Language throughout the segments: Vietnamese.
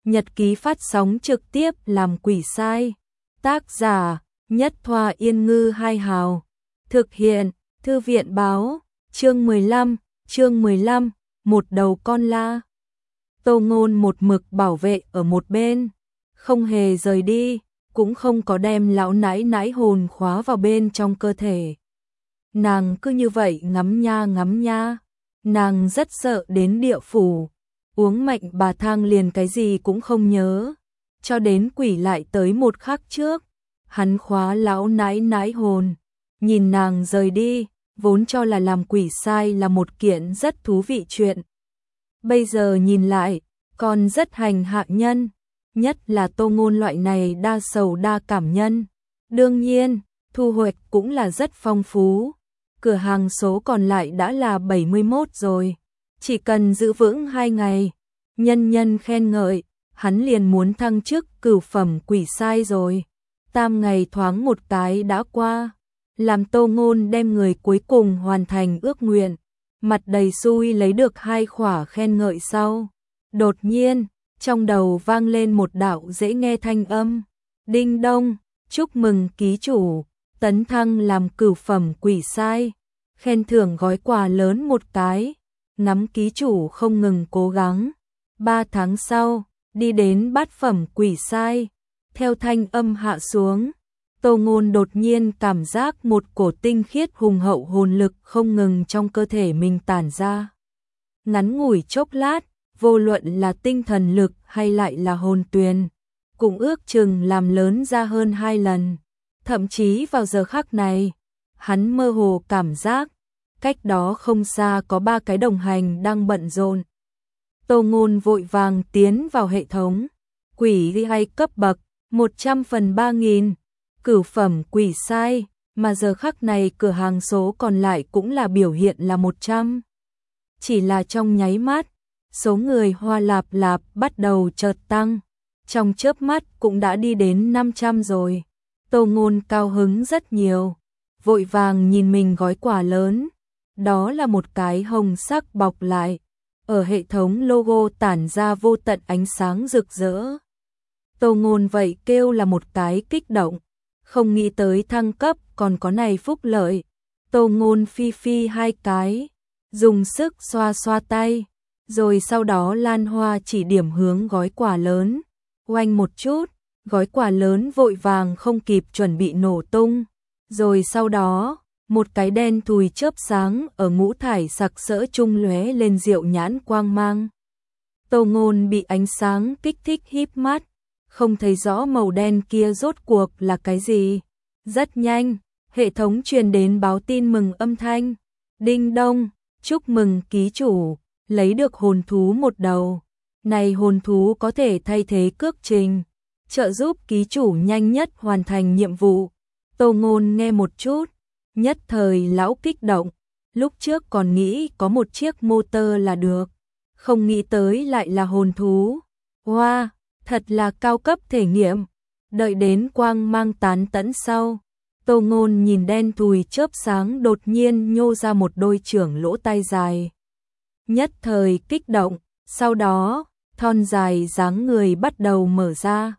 Nhật ký phát sóng trực tiếp làm quỷ sai. Tác giả: Nhất Thoa Yên Ngư Hai Hào. Thực hiện: Thư viện báo. Chương 15, một đầu con la. Tô Ngôn một mực bảo vệ ở một bên, không hề rời đi, cũng không có đem lão nãi nãi hồn khóa vào bên trong cơ thể. Nàng cứ như vậy ngắm nha, nàng rất sợ đến địa phủ, uống mệnh bà thang liền cái gì cũng không nhớ, cho đến quỷ lại tới một khắc trước, hắn khóa lão nãi nãi hồn, nhìn nàng rời đi, vốn cho là làm quỷ sai là một kiện rất thú vị chuyện. Bây giờ nhìn lại, còn rất hành hạ nhân, nhất là Tô Ngôn loại này đa sầu đa cảm nhân. Đương nhiên, thu hoạch cũng là rất phong phú. Cửa hàng số còn lại đã là 71 rồi. Chỉ cần giữ vững 2 ngày, nhân nhân khen ngợi, hắn liền muốn thăng chức cửu phẩm quỷ sai rồi. 8 ngày thoáng một cái đã qua, làm Tô Ngôn đem người cuối cùng hoàn thành ước nguyện, mặt đầy xui lấy được 2 khỏa khen ngợi sau. Đột nhiên, trong đầu vang lên một đạo dễ nghe thanh âm. Đinh đông, chúc mừng ký chủ, tấn thăng làm cửu phẩm quỷ sai. Khen thưởng gói quà lớn một cái, ngắm ký chủ không ngừng cố gắng. 3 tháng sau, đi đến bát phẩm quỷ sai. Theo thanh âm hạ xuống, Tô Ngôn đột nhiên cảm giác một cổ tinh khiết hùng hậu hồn lực không ngừng trong cơ thể mình tản ra. Ngắn ngủi chốc lát, vô luận là tinh thần lực hay lại là hồn tuyền, cũng ước chừng làm lớn ra hơn 2 lần. Thậm chí vào giờ khắc này, hắn mơ hồ cảm giác, cách đó không xa có 3 cái đồng hành đang bận rộn. Tô Ngôn vội vàng tiến vào hệ thống, quỷ hay cấp bậc, 100/3000, cửu phẩm quỷ sai, mà giờ khắc này cửa hàng số còn lại cũng là biểu hiện là 100. Chỉ là trong nháy mắt, số người Hoa Lạp Lạp bắt đầu chợt tăng, trong chớp mắt cũng đã đi đến 500 rồi. Tô Ngôn cao hứng rất nhiều, vội vàng nhìn mình gói quà lớn, đó là một cái hồng sắc bọc lại, ở hệ thống logo tản ra vô tận ánh sáng rực rỡ. Tô Ngôn vậy kêu là một cái kích động, không nghĩ tới thăng cấp còn có này phúc lợi. Tô Ngôn phi 2 cái, dùng sức xoa xoa tay, rồi sau đó lan hoa chỉ điểm hướng gói quà lớn. Oanh một chút, gói quà lớn vội vàng không kịp chuẩn bị nổ tung. Rồi sau đó, một cái đen thùi chớp sáng ở ngũ thải sặc sỡ trung lóe lên diệu nhãn quang mang. Tô Ngôn bị ánh sáng kích thích híp mắt, không thấy rõ màu đen kia rốt cuộc là cái gì. Rất nhanh, hệ thống truyền đến báo tin mừng âm thanh. Đinh đông, chúc mừng ký chủ, lấy được hồn thú một đầu. Này hồn thú có thể thay thế cước trình, trợ giúp ký chủ nhanh nhất hoàn thành nhiệm vụ. Tô Ngôn nghe một chút, nhất thời lão kích động, lúc trước còn nghĩ có một chiếc motor là được, không nghĩ tới lại là hồn thú. Wow, thật là cao cấp thể nghiệm. Đợi đến quang mang tán tẫn sau, Tô Ngôn nhìn đen thùi chớp sáng đột nhiên nhô ra một đôi trưởng lỗ tai dài. Nhất thời kích động, sau đó, thon dài dáng người bắt đầu mở ra.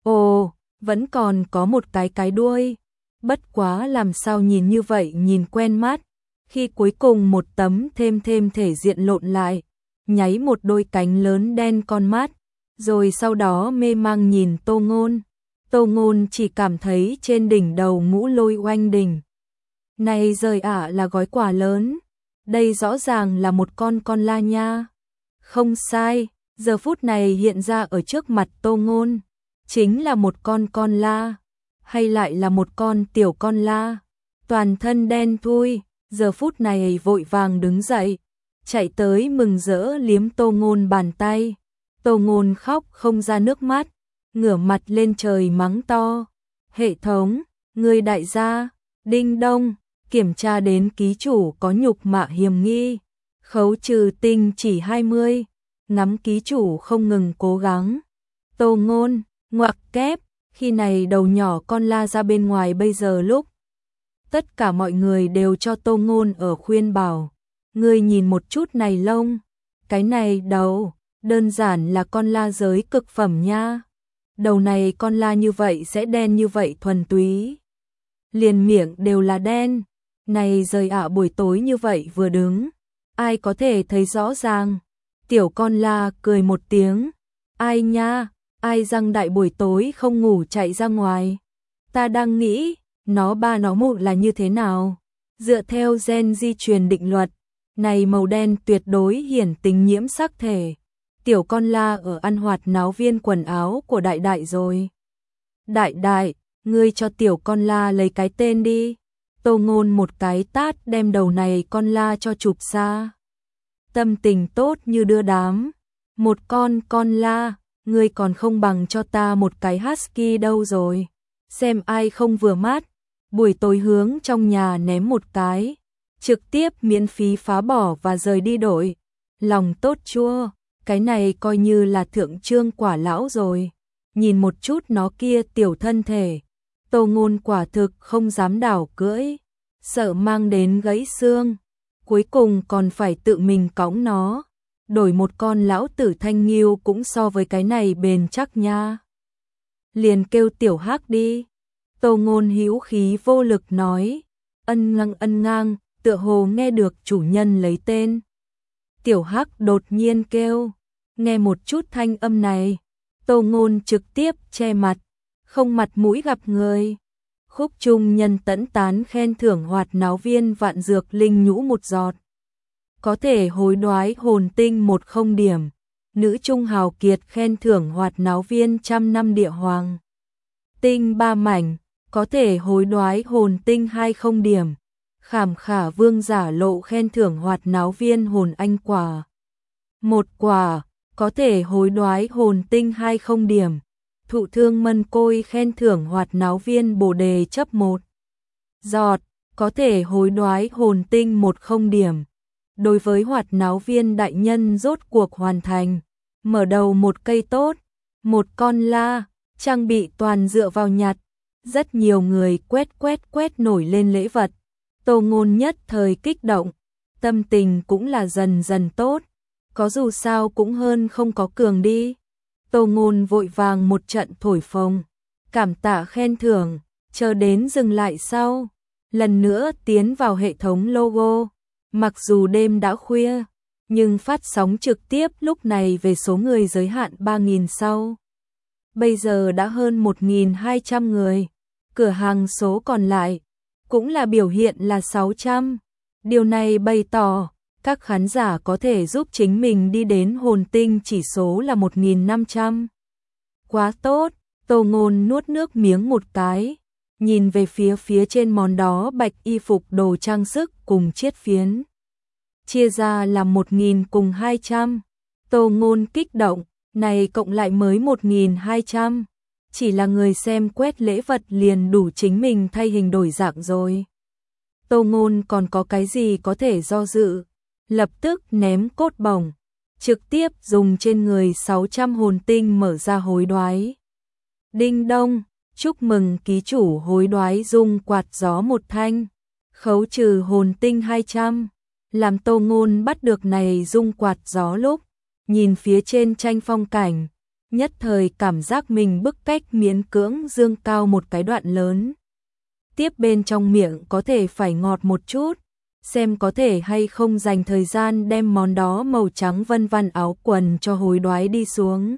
Ồ, vẫn còn có một cái đuôi. Bất quá làm sao nhìn như vậy nhìn quen mắt. Khi cuối cùng một tấm thêm thể diện lộn lại, nháy một đôi cánh lớn đen con mắt, rồi sau đó mê mang nhìn Tô Ngôn. Tô Ngôn chỉ cảm thấy trên đỉnh đầu ngũ lôi oanh đỉnh. Này rời ả là gói quà lớn, đây rõ ràng là một con la nha. Không sai, giờ phút này hiện ra ở trước mặt Tô Ngôn, chính là một con la, hay lại là một con tiểu con la, toàn thân đen thui, giờ phút này vội vàng đứng dậy, chạy tới mừng rỡ liếm Tô Ngôn bàn tay. Tô Ngôn khóc không ra nước mắt, ngửa mặt lên trời mắng to. Hệ thống, người đại gia, đinh đông, kiểm tra đến ký chủ có nhục mạ hiềm nghi, khấu trừ tinh chỉ 20, ngắm ký chủ không ngừng cố gắng. Tô Ngôn, ngoặc kép, khi này đầu nhỏ con la ra bên ngoài bây giờ lúc. Tất cả mọi người đều cho Tô Ngôn ở khuyên bảo, ngươi nhìn một chút này lông, cái này đầu, Đơn giản là con la giới cực phẩm nha. Đầu này con la như vậy sẽ đen như vậy thuần túy. Liền miệng đều là đen. Này rời ạ buổi tối như vậy vừa đứng. Ai có thể thấy rõ ràng. Tiểu con la cười một tiếng. Ai nha, ai răng đại buổi tối không ngủ chạy ra ngoài. Ta đang nghĩ, nó ba nó mụ là như thế nào. Dựa theo gen di truyền định luật, này màu đen tuyệt đối hiển tính nhiễm sắc thể. Tiểu con la ở ăn hoạt náo viên quần áo của đại đại rồi. Đại đại, ngươi cho tiểu con la lấy cái tên đi. Tô Ngôn một cái tát đem đầu này con la cho chụp xa. Tâm tình tốt như đưa đám. Một con la, ngươi còn không bằng cho ta một cái husky đâu rồi. Xem ai không vừa mắt. Buổi tối hướng trong nhà ném một cái. Trực tiếp miễn phí phá bỏ và rời đi đổi. Lòng tốt chua. Cái này coi như là thượng trương quả lão rồi. Nhìn một chút nó kia tiểu thân thể. Tô Ngôn quả thực không dám đảo cưỡi. Sợ mang đến gãy xương. Cuối cùng còn phải tự mình cõng nó. Đổi một con lão tử thanh nghiêu cũng so với cái này bền chắc nha. Liền kêu tiểu hắc đi. Tô Ngôn hữu khí vô lực nói. Ân ngang, tựa hồ nghe được chủ nhân lấy tên. Tiểu hắc đột nhiên kêu. Nghe một chút thanh âm này. Tô Ngôn trực tiếp che mặt. Không mặt mũi gặp người. Khúc trung nhân tẫn tán khen thưởng hoạt náo viên vạn dược linh nhũ một giọt. Có thể hối đoái hồn tinh 10 điểm. Nữ trung hào kiệt khen thưởng hoạt náo viên 100 năm địa hoàng. Tinh 3 mảnh. Có thể hối đoái hồn tinh 20 điểm. Khảm khả vương giả lộ khen thưởng hoạt náo viên hồn anh quả. 1 quả. Có thể hối đoái hồn tinh 20 điểm. Thụ thương mân côi khen thưởng hoạt náo viên bồ đề chấp 1 giọt. Có thể hối đoái hồn tinh 10 điểm. Đối với hoạt náo viên đại nhân rốt cuộc hoàn thành. Mở đầu một cây tốt. Một con la. Trang bị toàn dựa vào nhặt. Rất nhiều người quét nổi lên lễ vật. Tô Ngôn nhất thời kích động. Tâm tình cũng là dần dần tốt. Có dù sao cũng hơn không có cường đi. Tô Ngôn vội vàng một trận thổi phồng. Cảm tạ khen thưởng. Chờ đến dừng lại sau. Lần nữa tiến vào hệ thống logo. Mặc dù đêm đã khuya. Nhưng phát sóng trực tiếp lúc này về số người giới hạn 3.000 sau. Bây giờ đã hơn 1.200 người. Cửa hàng số còn lại. Cũng là biểu hiện là 600. Điều này bày tỏ. Các khán giả có thể giúp chính mình đi đến hồn tinh chỉ số là 1.500. Quá tốt, Tô Ngôn nuốt nước miếng một cái, nhìn về phía trên món đó bạch y phục đồ trang sức cùng chiết phiến. Chia ra là 1.000 cùng 200. Tô Ngôn kích động, này cộng lại mới 1.200. Chỉ là người xem quét lễ vật liền đủ chính mình thay hình đổi dạng rồi. Tô Ngôn còn có cái gì có thể do dự. Lập tức ném cốt bổng, trực tiếp dùng trên người 600 hồn tinh mở ra hối đoái. Đinh đông, chúc mừng ký chủ hối đoái dung quạt gió một thanh, khấu trừ hồn tinh 200. Làm Tô Ngôn bắt được này dung quạt gió lúc, nhìn phía trên tranh phong cảnh, nhất thời cảm giác mình bức cách miễn cưỡng dương cao một cái đoạn lớn. Tiếp bên trong miệng có thể phải ngọt một chút. Xem có thể hay không dành thời gian đem món đó màu trắng vân vân áo quần cho hối đoái đi xuống.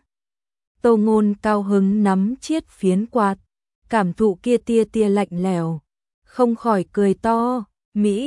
Tô Ngôn cao hứng nắm chiết phiến quạt, cảm thụ kia tia lạnh lẽo, không khỏi cười to, mỹ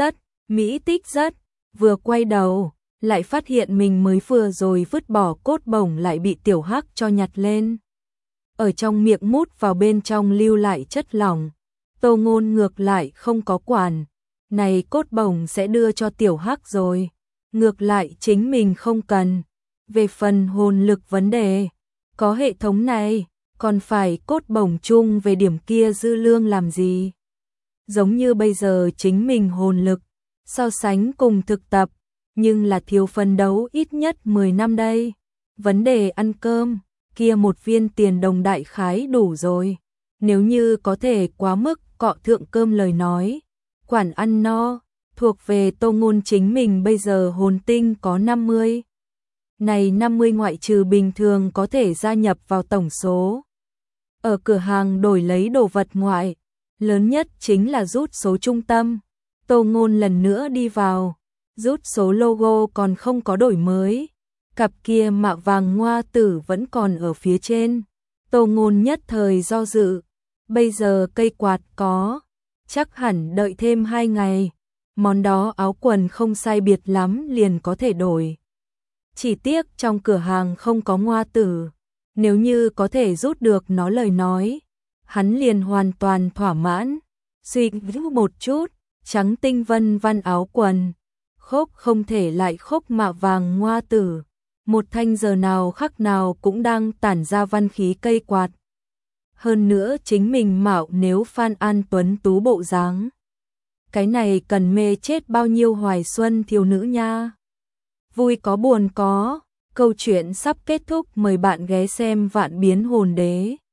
tích rất, vừa quay đầu, lại phát hiện mình mới vừa rồi vứt bỏ cốt bổng lại bị tiểu hắc cho nhặt lên. Ở trong miệng mút vào bên trong lưu lại chất lỏng, Tô Ngôn ngược lại không có quản. Này cốt bổng sẽ đưa cho tiểu hắc rồi. Ngược lại chính mình không cần. Về phần hồn lực vấn đề, có hệ thống này, còn phải cốt bổng chung về điểm kia dư lương làm gì. Giống như bây giờ chính mình hồn lực, so sánh cùng thực tập, nhưng là thiếu phân đấu ít nhất 10 năm đây. Vấn đề ăn cơm, kia một viên tiền đồng đại khái đủ rồi. Nếu như có thể quá mức cọ thượng cơm lời nói. Quản ăn no, thuộc về Tô Ngôn chính mình bây giờ hồn tinh có 50. này 50 ngoại trừ bình thường có thể gia nhập vào tổng số. Ở cửa hàng đổi lấy đồ vật ngoại, lớn nhất chính là rút số trung tâm. Tô Ngôn lần nữa đi vào, rút số logo còn không có đổi mới. Cặp kia mạ vàng ngoa tử vẫn còn ở phía trên. Tô Ngôn nhất thời do dự, bây giờ cây quạt có, chắc hẳn đợi thêm 2 ngày, món đó áo quần không sai biệt lắm liền có thể đổi. Chỉ tiếc trong cửa hàng không có ngoa tử, nếu như có thể rút được nó lời nói, hắn liền hoàn toàn thỏa mãn. Suy nghĩ một chút, trắng tinh vân văn áo quần, khốc không thể lại khốc mạ vàng ngoa tử, một thanh giờ nào khắc nào cũng đang tản ra văn khí cây quạt. Hơn nữa chính mình mạo nếu Phan An Tuấn tú bộ dáng. Cái này cần mê chết bao nhiêu hoài xuân thiếu nữ nha. Vui có buồn có, câu chuyện sắp kết thúc, mời bạn ghé xem Vạn Biến Hồn Đế.